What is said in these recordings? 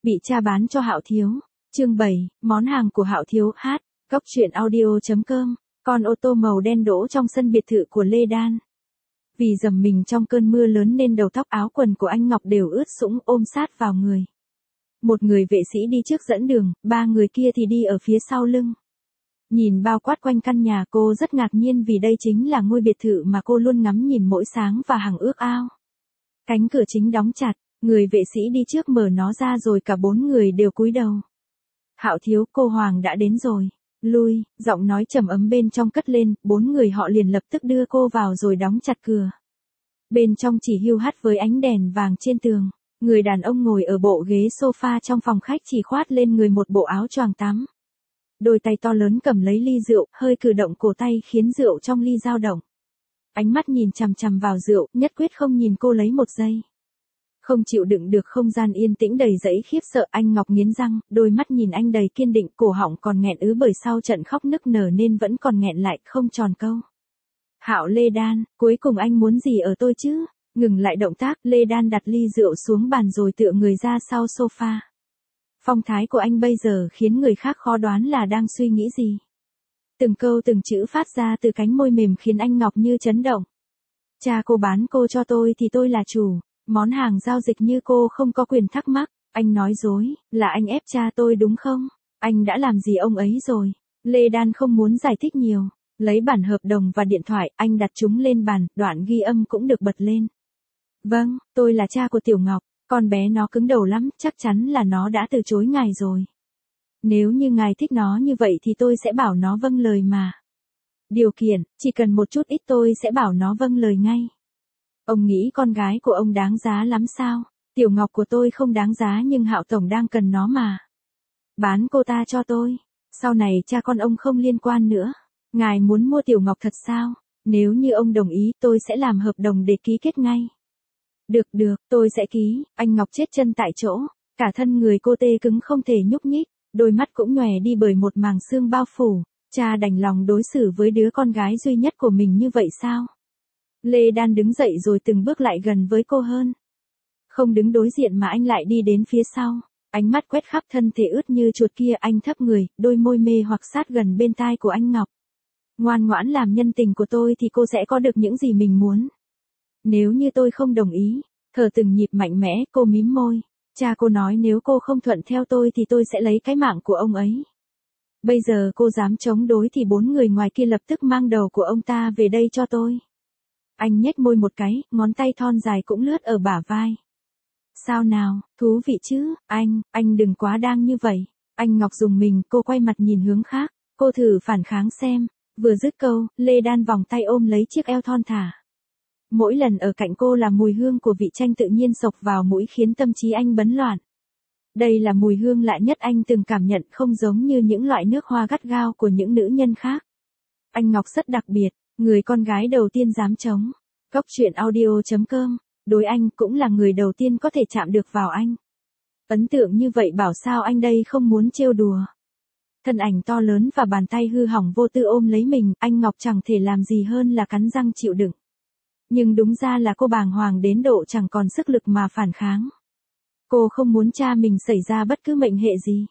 Bị cha bán cho Hạo Thiếu. Chương 7, món hàng của Hạo Thiếu hát. Góc truyện audio.com. Con ô tô màu đen đỗ trong sân biệt thự của Lê Đan. Vì dầm mình trong cơn mưa lớn nên đầu tóc áo quần của anh Ngọc đều ướt sũng ôm sát vào người. Một người vệ sĩ đi trước dẫn đường, ba người kia thì đi ở phía sau lưng. Nhìn bao quát quanh căn nhà, cô rất ngạc nhiên vì đây chính là ngôi biệt thự mà cô luôn ngắm nhìn mỗi sáng và hằng ước ao. Cánh cửa chính đóng chặt, người vệ sĩ đi trước mở nó ra rồi cả bốn người đều cúi đầu. Hạo Thiếu, cô Hoàng đã đến rồi. Lui, giọng nói trầm ấm bên trong cất lên, bốn người họ liền lập tức đưa cô vào rồi đóng chặt cửa. Bên trong chỉ hiu hắt với ánh đèn vàng trên tường. Người đàn ông ngồi ở bộ ghế sofa trong phòng khách chỉ khoát lên người một bộ áo choàng tắm. Đôi tay to lớn cầm lấy ly rượu, hơi cử động cổ tay khiến rượu trong ly dao động. Ánh mắt nhìn chằm chằm vào rượu, nhất quyết không nhìn cô lấy một giây. Không chịu đựng được không gian yên tĩnh đầy dẫy khiếp sợ, anh Ngọc nghiến răng, đôi mắt nhìn anh đầy kiên định, cổ họng còn nghẹn ứ bởi sau trận khóc nức nở nên vẫn còn nghẹn lại, không tròn câu. Hạo Lê Đan, cuối cùng anh muốn gì ở tôi chứ? Ngừng lại động tác, Lê Đan đặt ly rượu xuống bàn rồi tựa người ra sau sofa. Phong thái của anh bây giờ khiến người khác khó đoán là đang suy nghĩ gì. Từng câu từng chữ phát ra từ cánh môi mềm khiến anh Ngọc như chấn động. Cha cô bán cô cho tôi thì tôi là chủ. Món hàng giao dịch như cô không có quyền thắc mắc. Anh nói dối, là anh ép cha tôi đúng không? Anh đã làm gì ông ấy rồi? Lê Đan không muốn giải thích nhiều. Lấy bản hợp đồng và điện thoại, anh đặt chúng lên bàn, đoạn ghi âm cũng được bật lên. Vâng, tôi là cha của Tiểu Ngọc. Con bé nó cứng đầu lắm, chắc chắn là nó đã từ chối ngài rồi. Nếu như ngài thích nó như vậy thì tôi sẽ bảo nó vâng lời mà. Điều kiện, chỉ cần một chút ít tôi sẽ bảo nó vâng lời ngay. Ông nghĩ con gái của ông đáng giá lắm sao? Tiểu Ngọc của tôi không đáng giá nhưng Hạo Tổng đang cần nó mà. Bán cô ta cho tôi. Sau này cha con ông không liên quan nữa. Ngài muốn mua Tiểu Ngọc thật sao? Nếu như ông đồng ý tôi sẽ làm hợp đồng để ký kết ngay. Được, tôi sẽ ký. Anh Ngọc chết chân tại chỗ. Cả thân người cô tê cứng không thể nhúc nhích. Đôi mắt cũng nhòe đi bởi một màng sương bao phủ. Cha đành lòng đối xử với đứa con gái duy nhất của mình như vậy sao? Lê Đan đứng dậy rồi từng bước lại gần với cô hơn. Không đứng đối diện mà anh lại đi đến phía sau. Ánh mắt quét khắp thân thể ướt như chuột kia, anh thấp người, đôi môi mê hoặc sát gần bên tai của anh Ngọc. Ngoan ngoãn làm nhân tình của tôi thì cô sẽ có được những gì mình muốn. Nếu như tôi không đồng ý, thở từng nhịp mạnh mẽ, cô mím môi. Cha cô nói nếu cô không thuận theo tôi thì tôi sẽ lấy cái mạng của ông ấy. Bây giờ cô dám chống đối thì bốn người ngoài kia lập tức mang đầu của ông ta về đây cho tôi. Anh nhếch môi một cái, ngón tay thon dài cũng lướt ở bả vai. Sao nào, thú vị chứ, anh đừng quá đang như vậy. Anh Ngọc rùng mình, cô quay mặt nhìn hướng khác, cô thử phản kháng xem. Vừa dứt câu, Lê Đan vòng tay ôm lấy chiếc eo thon thả. Mỗi lần ở cạnh cô là mùi hương của vị chanh tự nhiên xộc vào mũi khiến tâm trí anh bấn loạn. Đây là mùi hương lạ nhất anh từng cảm nhận, không giống như những loại nước hoa gắt gao của những nữ nhân khác. Anh Ngọc rất đặc biệt, người con gái đầu tiên dám chống. Góc truyện audio.com, đối anh cũng là người đầu tiên có thể chạm được vào anh. Ấn tượng như vậy bảo sao anh đây không muốn trêu đùa. Thân ảnh to lớn và bàn tay hư hỏng vô tư ôm lấy mình, anh Ngọc chẳng thể làm gì hơn là cắn răng chịu đựng. Nhưng đúng ra là cô bàng hoàng đến độ chẳng còn sức lực mà phản kháng. Cô không muốn cha mình xảy ra bất cứ mệnh hệ gì.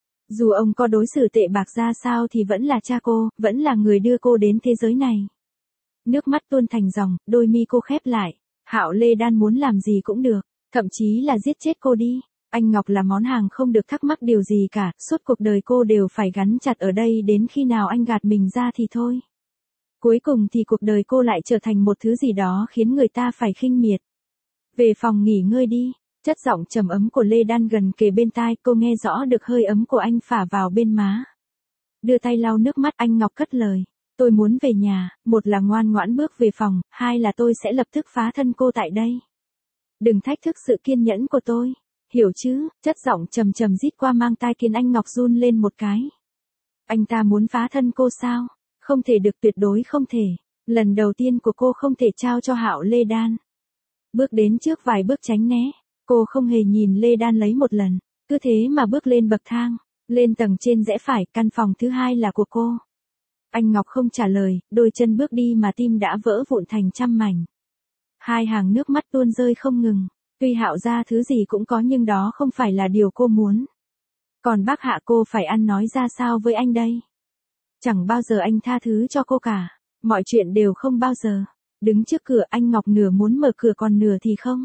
Dù ông có đối xử tệ bạc ra sao thì vẫn là cha cô, vẫn là người đưa cô đến thế giới này. Nước mắt tuôn thành dòng, đôi mi cô khép lại. Hạo Lê Đan muốn làm gì cũng được, thậm chí là giết chết cô đi. Anh Ngọc là món hàng không được thắc mắc điều gì cả, suốt cuộc đời cô đều phải gắn chặt ở đây đến khi nào anh gạt mình ra thì thôi. Cuối cùng thì cuộc đời cô lại trở thành một thứ gì đó khiến người ta phải khinh miệt. Về phòng nghỉ ngơi đi. Chất giọng trầm ấm của Lê Đan gần kề bên tai, cô nghe rõ được hơi ấm của anh phả vào bên má. Đưa tay lau nước mắt, anh Ngọc cất lời. Tôi muốn về nhà, một là ngoan ngoãn bước về phòng, hai là tôi sẽ lập tức phá thân cô tại đây. Đừng thách thức sự kiên nhẫn của tôi. Hiểu chứ? Chất giọng trầm trầm rít qua mang tai khiến anh Ngọc run lên một cái. Anh ta muốn phá thân cô sao? Không thể được, tuyệt đối không thể. Lần đầu tiên của cô không thể trao cho Hạo Lê Đan. Bước đến trước vài bước tránh né. Cô không hề nhìn Lê Đan lấy một lần, cứ thế mà bước lên bậc thang, lên tầng trên rẽ phải, căn phòng thứ hai là của cô. Anh Ngọc không trả lời, đôi chân bước đi mà tim đã vỡ vụn thành trăm mảnh. Hai hàng nước mắt tuôn rơi không ngừng. Tuy Hạo gia thứ gì cũng có nhưng đó không phải là điều cô muốn. Còn bác Hạ cô phải ăn nói ra sao với anh đây? Chẳng bao giờ anh tha thứ cho cô cả. Mọi chuyện đều không bao giờ. Đứng trước cửa anh Ngọc nửa muốn mở cửa còn nửa thì không.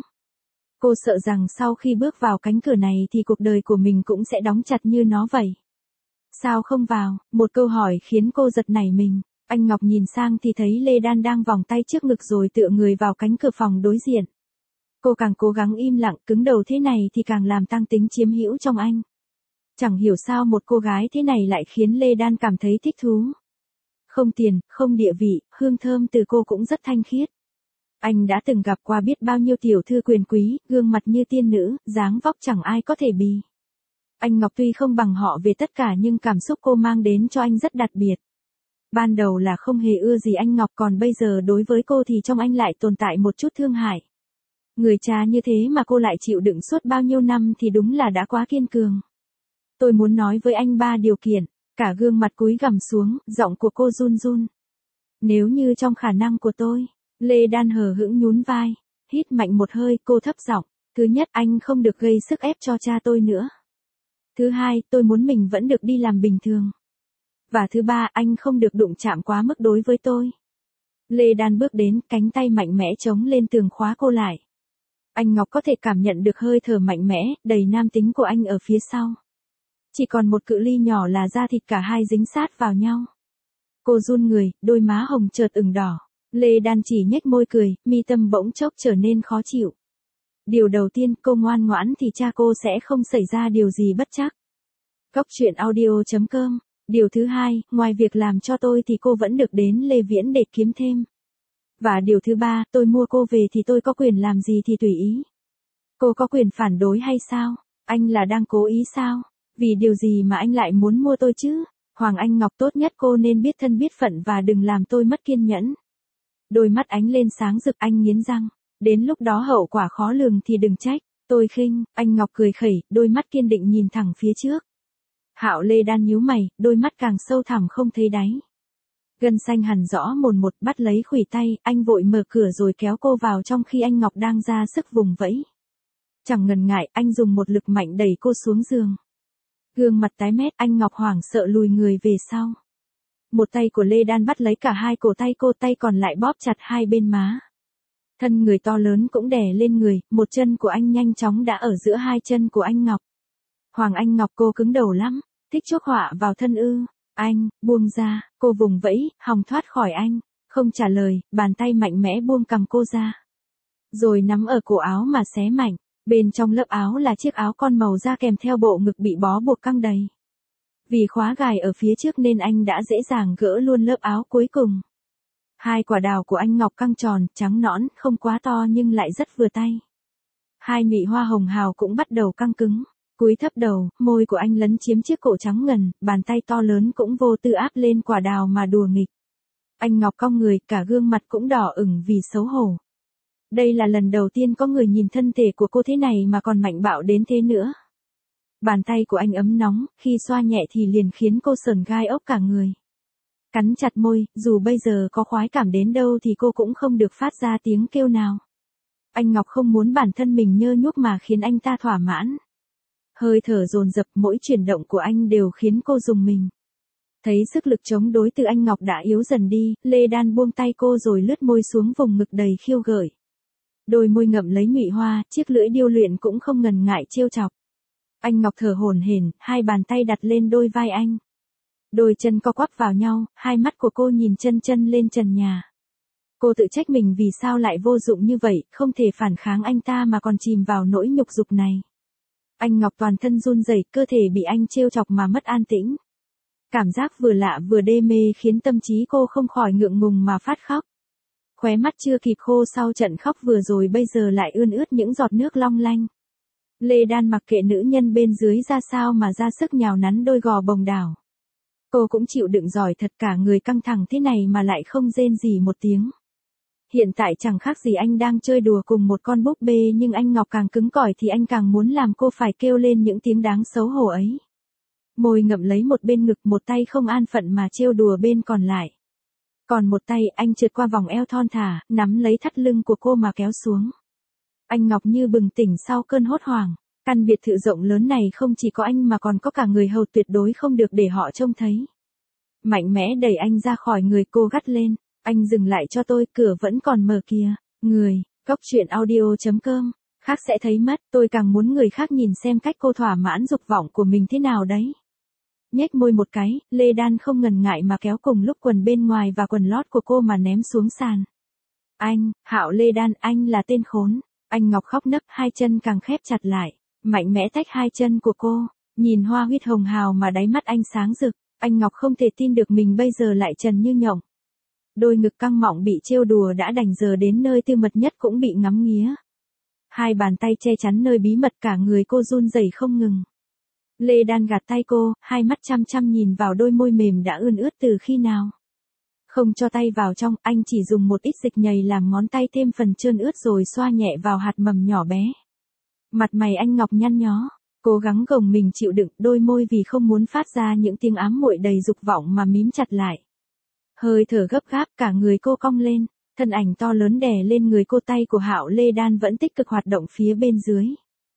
Cô sợ rằng sau khi bước vào cánh cửa này thì cuộc đời của mình cũng sẽ đóng chặt như nó vậy. Sao không vào? Một câu hỏi khiến cô giật nảy mình. Anh Ngọc nhìn sang thì thấy Lê Đan đang vòng tay trước ngực rồi tựa người vào cánh cửa phòng đối diện. Cô càng cố gắng im lặng, cứng đầu thế này thì càng làm tăng tính chiếm hữu trong anh. Chẳng hiểu sao một cô gái thế này lại khiến Lê Đan cảm thấy thích thú. Không tiền, không địa vị, hương thơm từ cô cũng rất thanh khiết. Anh đã từng gặp qua biết bao nhiêu tiểu thư quyền quý, gương mặt như tiên nữ, dáng vóc chẳng ai có thể bì. Anh Ngọc tuy không bằng họ về tất cả nhưng cảm xúc cô mang đến cho anh rất đặc biệt. Ban đầu là không hề ưa gì anh Ngọc, còn bây giờ đối với cô thì trong anh lại tồn tại một chút thương hại. Người cha như thế mà cô lại chịu đựng suốt bao nhiêu năm thì đúng là đã quá kiên cường. Tôi muốn nói với anh 3 điều kiện. Cả gương mặt cúi gằm xuống, giọng của cô run run. Nếu như trong khả năng của tôi. Lê Đan hờ hững nhún vai. Hít mạnh một hơi, cô thấp giọng. Thứ nhất, anh không được gây sức ép cho cha tôi nữa. Thứ hai, tôi muốn mình vẫn được đi làm bình thường. Và thứ ba, anh không được đụng chạm quá mức đối với tôi. Lê Đan bước đến, cánh tay mạnh mẽ chống lên tường khóa cô lại. Anh Ngọc có thể cảm nhận được hơi thở mạnh mẽ, đầy nam tính của anh ở phía sau. Chỉ còn một cự ly nhỏ là da thịt cả hai dính sát vào nhau. Cô run người, đôi má hồng chợt ửng đỏ. Lê Đan chỉ nhếch môi cười, mi tâm bỗng chốc trở nên khó chịu. Điều đầu tiên, cô ngoan ngoãn thì cha cô sẽ không xảy ra điều gì bất trắc. Góc truyện audio.com. Điều thứ hai, ngoài việc làm cho tôi thì cô vẫn được đến Lê Viễn để kiếm thêm. Và điều thứ ba, tôi mua cô về thì tôi có quyền làm gì thì tùy ý. Cô có quyền phản đối hay sao? Anh là đang cố ý sao? Vì điều gì mà anh lại muốn mua tôi chứ? Hoàng Anh Ngọc, tốt nhất cô nên biết thân biết phận và đừng làm tôi mất kiên nhẫn. Đôi mắt ánh lên sáng rực, anh nghiến răng. Đến lúc đó hậu quả khó lường thì đừng trách. Tôi khinh. Anh Ngọc cười khẩy, đôi mắt kiên định nhìn thẳng phía trước. Hạo Lê Đan nhíu mày, đôi mắt càng sâu thẳm không thấy đáy. Gân xanh hằn rõ mồn một, bắt lấy khuỷu tay, anh vội mở cửa rồi kéo cô vào trong khi anh Ngọc đang ra sức vùng vẫy. Chẳng ngần ngại, anh dùng một lực mạnh đẩy cô xuống giường. Gương mặt tái mét, anh Ngọc hoảng sợ lùi người về sau. Một tay của Lê Đan bắt lấy cả hai cổ tay cô, tay còn lại bóp chặt hai bên má. Thân người to lớn cũng đè lên người, một chân của anh nhanh chóng đã ở giữa hai chân của anh Ngọc. Hoàng Anh Ngọc, cô cứng đầu lắm, thích chuốc họa vào thân ư? Anh, buông ra, cô vùng vẫy, hòng thoát khỏi anh, không trả lời, bàn tay mạnh mẽ buông cầm cô ra. Rồi nắm ở cổ áo mà xé mạnh, bên trong lớp áo là chiếc áo con màu da kèm theo bộ ngực bị bó buộc căng đầy. Vì khóa gài ở phía trước nên anh đã dễ dàng gỡ luôn lớp áo cuối cùng. Hai quả đào của anh Ngọc căng tròn, trắng nõn, không quá to nhưng lại rất vừa tay. Hai nhụy hoa hồng hào cũng bắt đầu căng cứng. Cúi thấp đầu, môi của anh lấn chiếm chiếc cổ trắng ngần, bàn tay to lớn cũng vô tư áp lên quả đào mà đùa nghịch. Anh Ngọc cong người, cả gương mặt cũng đỏ ửng vì xấu hổ. Đây là lần đầu tiên có người nhìn thân thể của cô thế này mà còn mạnh bạo đến thế nữa. Bàn tay của anh ấm nóng, khi xoa nhẹ thì liền khiến cô sởn gai ốc cả người. Cắn chặt môi, dù bây giờ có khoái cảm đến đâu thì cô cũng không được phát ra tiếng kêu nào. Anh Ngọc không muốn bản thân mình nhơ nhuốc mà khiến anh ta thỏa mãn. Hơi thở dồn dập, mỗi chuyển động của anh đều khiến cô rùng mình. Thấy sức lực chống đối từ anh Ngọc đã yếu dần đi, Lê Đan buông tay cô rồi lướt môi xuống vùng ngực đầy khiêu gợi. Đôi môi ngậm lấy nhụy hoa, chiếc lưỡi điêu luyện cũng không ngần ngại trêu chọc. Anh Ngọc thở hổn hển, hai bàn tay đặt lên đôi vai anh. Đôi chân co quắp vào nhau, hai mắt của cô nhìn chân chân lên trần nhà. Cô tự trách mình vì sao lại vô dụng như vậy, không thể phản kháng anh ta mà còn chìm vào nỗi nhục dục này. Anh Ngọc toàn thân run rẩy, cơ thể bị anh trêu chọc mà mất an tĩnh. Cảm giác vừa lạ vừa đê mê khiến tâm trí cô không khỏi ngượng ngùng mà phát khóc. Khóe mắt chưa kịp khô sau trận khóc vừa rồi bây giờ lại ươn ướt những giọt nước long lanh. Lê Đan mặc kệ nữ nhân bên dưới ra sao mà ra sức nhào nắn đôi gò bồng đảo. Cô cũng chịu đựng giỏi thật, cả người căng thẳng thế này mà lại không rên gì một tiếng. Hiện tại chẳng khác gì anh đang chơi đùa cùng một con búp bê, nhưng anh Ngọc càng cứng cỏi thì anh càng muốn làm cô phải kêu lên những tiếng đáng xấu hổ ấy. Môi ngậm lấy một bên ngực, một tay không an phận mà trêu đùa bên còn lại. Còn một tay anh trượt qua vòng eo thon thả, nắm lấy thắt lưng của cô mà kéo xuống. Anh Ngọc như bừng tỉnh sau cơn hốt hoảng. Căn biệt thự rộng lớn này không chỉ có anh mà còn có cả người hầu tuyệt đối không được để họ trông thấy. Mạnh mẽ đẩy anh ra khỏi người cô gắt lên. Anh dừng lại cho tôi, cửa vẫn còn mở kìa. Người, Cốc truyện audio.com. Khác sẽ thấy mất, tôi càng muốn người khác nhìn xem cách cô thỏa mãn dục vọng của mình thế nào đấy. Nhếch môi một cái, Lê Đan không ngần ngại mà kéo cùng lúc quần bên ngoài và quần lót của cô mà ném xuống sàn. Anh, Hạo Lê Đan, anh là tên khốn. Anh Ngọc khóc nấc, hai chân càng khép chặt lại, mạnh mẽ tách hai chân của cô, nhìn hoa huyết hồng hào mà đáy mắt anh sáng rực. Anh Ngọc không thể tin được mình bây giờ lại trần như nhộng. Đôi ngực căng mọng bị trêu đùa đã đành, giờ đến nơi tư mật nhất cũng bị ngắm nghía. Hai bàn tay che chắn nơi bí mật, cả người cô run rẩy không ngừng. Lê Đan gạt tay cô, hai mắt chăm chăm nhìn vào đôi môi mềm đã ươn ướt từ khi nào. Không cho tay vào trong, anh chỉ dùng một ít dịch nhầy làm ngón tay thêm phần trơn ướt rồi xoa nhẹ vào hạt mầm nhỏ bé. Mặt mày anh Ngọc nhăn nhó, cố gắng gồng mình chịu đựng, đôi môi vì không muốn phát ra những tiếng ám muội đầy dục vọng mà mím chặt lại. Hơi thở gấp gáp, cả người cô cong lên, thân ảnh to lớn đè lên người cô, tay của Hạo Lê Đan vẫn tích cực hoạt động phía bên dưới.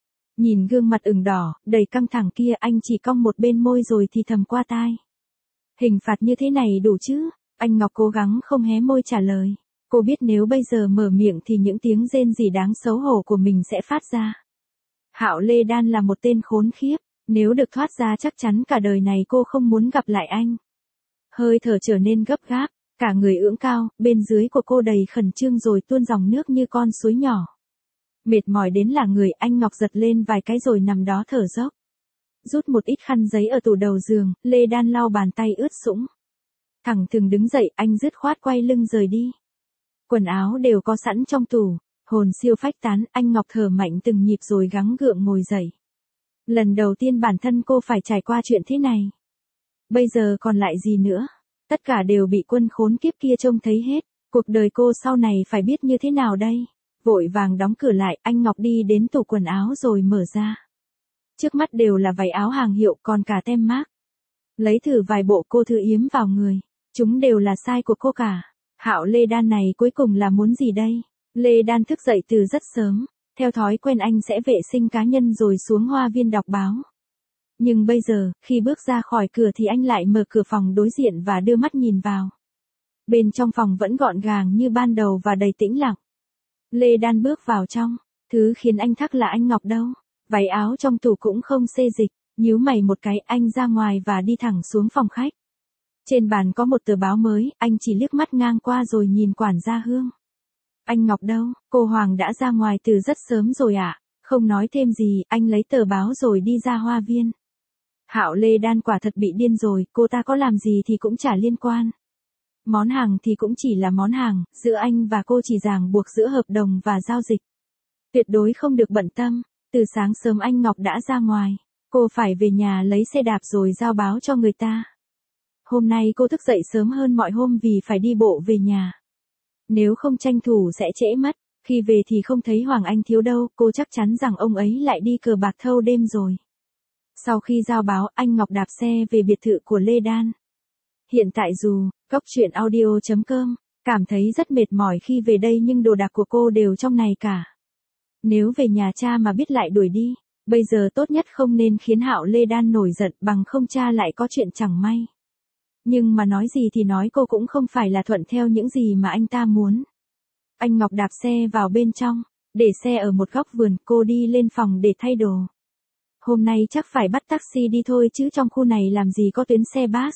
Nhìn gương mặt ửng đỏ, đầy căng thẳng kia, anh chỉ cong một bên môi rồi thì thầm qua tai. Hình phạt như thế này đủ chứ? Anh Ngọc cố gắng không hé môi trả lời. Cô biết nếu bây giờ mở miệng thì những tiếng rên rỉ đáng xấu hổ của mình sẽ phát ra. Hạo Lê Đan là một tên khốn khiếp, nếu được thoát ra chắc chắn cả đời này cô không muốn gặp lại anh. Hơi thở trở nên gấp gáp, cả người ưỡng cao, bên dưới của cô đầy khẩn trương rồi tuôn dòng nước như con suối nhỏ. Mệt mỏi đến lả người, anh Ngọc giật lên vài cái rồi nằm đó thở dốc. Rút một ít khăn giấy ở tủ đầu giường, Lê Đan lau bàn tay ướt sũng. Thẳng thừng đứng dậy, anh dứt khoát quay lưng rời đi. Quần áo đều có sẵn trong tủ, hồn siêu phách tán, anh Ngọc thở mạnh từng nhịp rồi gắng gượng ngồi dậy. Lần đầu tiên bản thân cô phải trải qua chuyện thế này. Bây giờ còn lại gì nữa? Tất cả đều bị quân khốn kiếp kia trông thấy hết. Cuộc đời cô sau này phải biết như thế nào đây? Vội vàng đóng cửa lại, anh Ngọc đi đến tủ quần áo rồi mở ra. Trước mắt đều là váy áo hàng hiệu, còn cả tem mác. Lấy thử vài bộ cô thử yếm vào người. Chúng đều là size của cô cả. Hạo Lê Đan này cuối cùng là muốn gì đây? Lê Đan thức dậy từ rất sớm. Theo thói quen anh sẽ vệ sinh cá nhân rồi xuống hoa viên đọc báo. Nhưng bây giờ, khi bước ra khỏi cửa thì anh lại mở cửa phòng đối diện và đưa mắt nhìn vào. Bên trong phòng vẫn gọn gàng như ban đầu và đầy tĩnh lặng. Lê Đan bước vào trong. Thứ khiến anh thắc là anh Ngọc đâu. Váy áo trong tủ cũng không xê dịch. Nhíu mày một cái, anh ra ngoài và đi thẳng xuống phòng khách. Trên bàn có một tờ báo mới, anh chỉ liếc mắt ngang qua rồi nhìn quản gia Hương. Anh Ngọc đâu? Cô Hoàng đã ra ngoài từ rất sớm rồi ạ. Không nói thêm gì, anh lấy tờ báo rồi đi ra hoa viên. Hạo Lê Đan quả thật bị điên rồi, cô ta có làm gì thì cũng chả liên quan. Món hàng thì cũng chỉ là món hàng, giữa anh và cô chỉ ràng buộc giữa hợp đồng và giao dịch. Tuyệt đối không được bận tâm. Từ sáng sớm anh Ngọc đã ra ngoài. Cô phải về nhà lấy xe đạp rồi giao báo cho người ta. Hôm nay cô thức dậy sớm hơn mọi hôm vì phải đi bộ về nhà. Nếu không tranh thủ sẽ trễ mất, khi về thì không thấy Hoàng Anh Thiếu đâu, cô chắc chắn rằng ông ấy lại đi cờ bạc thâu đêm rồi. Sau khi giao báo, anh Ngọc đạp xe về biệt thự của Lê Đan. Hiện tại dù, Cốc truyện audio.com, cảm thấy rất mệt mỏi khi về đây nhưng đồ đạc của cô đều trong này cả. Nếu về nhà cha mà biết lại đuổi đi, bây giờ tốt nhất không nên khiến Hạo Lê Đan nổi giận, bằng không cha lại có chuyện chẳng may. Nhưng mà nói gì thì nói, cô cũng không phải là thuận theo những gì mà anh ta muốn. Anh Ngọc đạp xe vào bên trong, để xe ở một góc vườn, cô đi lên phòng để thay đồ. Hôm nay chắc phải bắt taxi đi thôi chứ trong khu này làm gì có tuyến xe bus.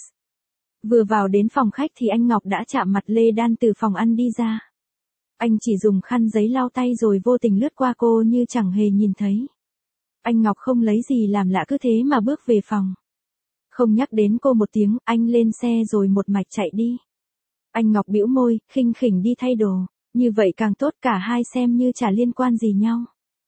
Vừa vào đến phòng khách thì anh Ngọc đã chạm mặt Lê Đan từ phòng ăn đi ra. Anh chỉ dùng khăn giấy lau tay rồi vô tình lướt qua cô như chẳng hề nhìn thấy. Anh Ngọc không lấy gì làm lạ cứ thế mà bước về phòng. Không nhắc đến cô một tiếng, anh lên xe rồi một mạch chạy đi. Anh Ngọc bĩu môi, khinh khỉnh đi thay đồ. Như vậy càng tốt, cả hai xem như chả liên quan gì nhau.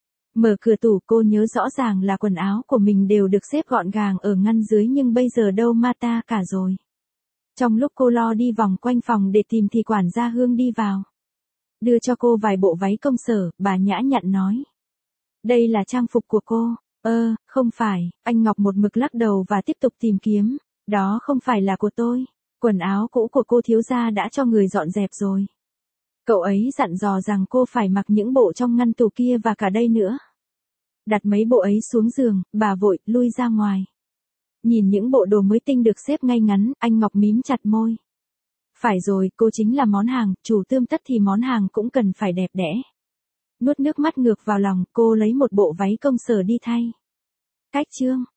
Mở cửa tủ, cô nhớ rõ ràng là quần áo của mình đều được xếp gọn gàng ở ngăn dưới nhưng bây giờ đâu ma ta cả rồi. Trong lúc cô lo đi vòng quanh phòng để tìm thì quản gia Hương đi vào. Đưa cho cô vài bộ váy công sở, bà nhã nhặn nói. Đây là trang phục của cô. Không phải, anh Ngọc một mực lắc đầu và tiếp tục tìm kiếm. Đó không phải là của tôi. Quần áo cũ của cô thiếu gia đã cho người dọn dẹp rồi. Cậu ấy dặn dò rằng cô phải mặc những bộ trong ngăn tủ kia và cả đây nữa. Đặt mấy bộ ấy xuống giường, bà vội lui ra ngoài. Nhìn những bộ đồ mới tinh được xếp ngay ngắn, anh Ngọc mím chặt môi. Phải rồi, cô chính là món hàng, chủ tươm tất thì món hàng cũng cần phải đẹp đẽ. Nuốt nước mắt ngược vào lòng, cô lấy một bộ váy công sở đi thay. Cách chương